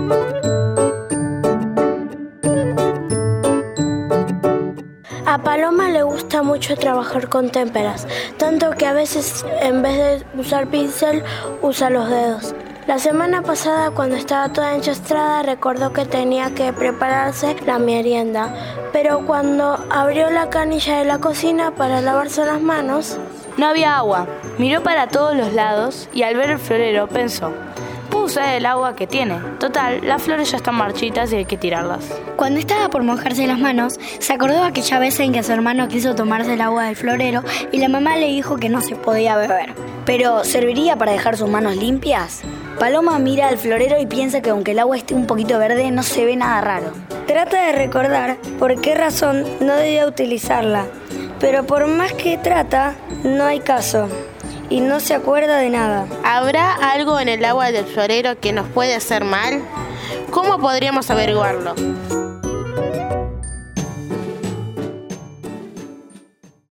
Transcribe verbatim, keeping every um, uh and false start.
A Paloma le gusta mucho trabajar con témperas, tanto que a veces en vez de usar pincel usa los dedos. La semana pasada, cuando estaba toda enchastrada, recordó que tenía que prepararse la merienda, pero cuando abrió la canilla de la cocina para lavarse las manos, no había agua. Miró para todos los lados y al ver el florero pensó: puedo usar el agua que tiene. Total, las flores ya están marchitas y hay que tirarlas. Cuando estaba por mojarse las manos, se acordó de aquella vez en que su hermano quiso tomarse el agua del florero y la mamá le dijo que no se podía beber. ¿Pero serviría para dejar sus manos limpias? Paloma mira al florero y piensa que aunque el agua esté un poquito verde, no se ve nada raro. Trata de recordar por qué razón no debía utilizarla, pero por más que trata, no hay caso. Y no se acuerda de nada. ¿Habrá algo en el agua del florero que nos puede hacer mal? ¿Cómo podríamos averiguarlo?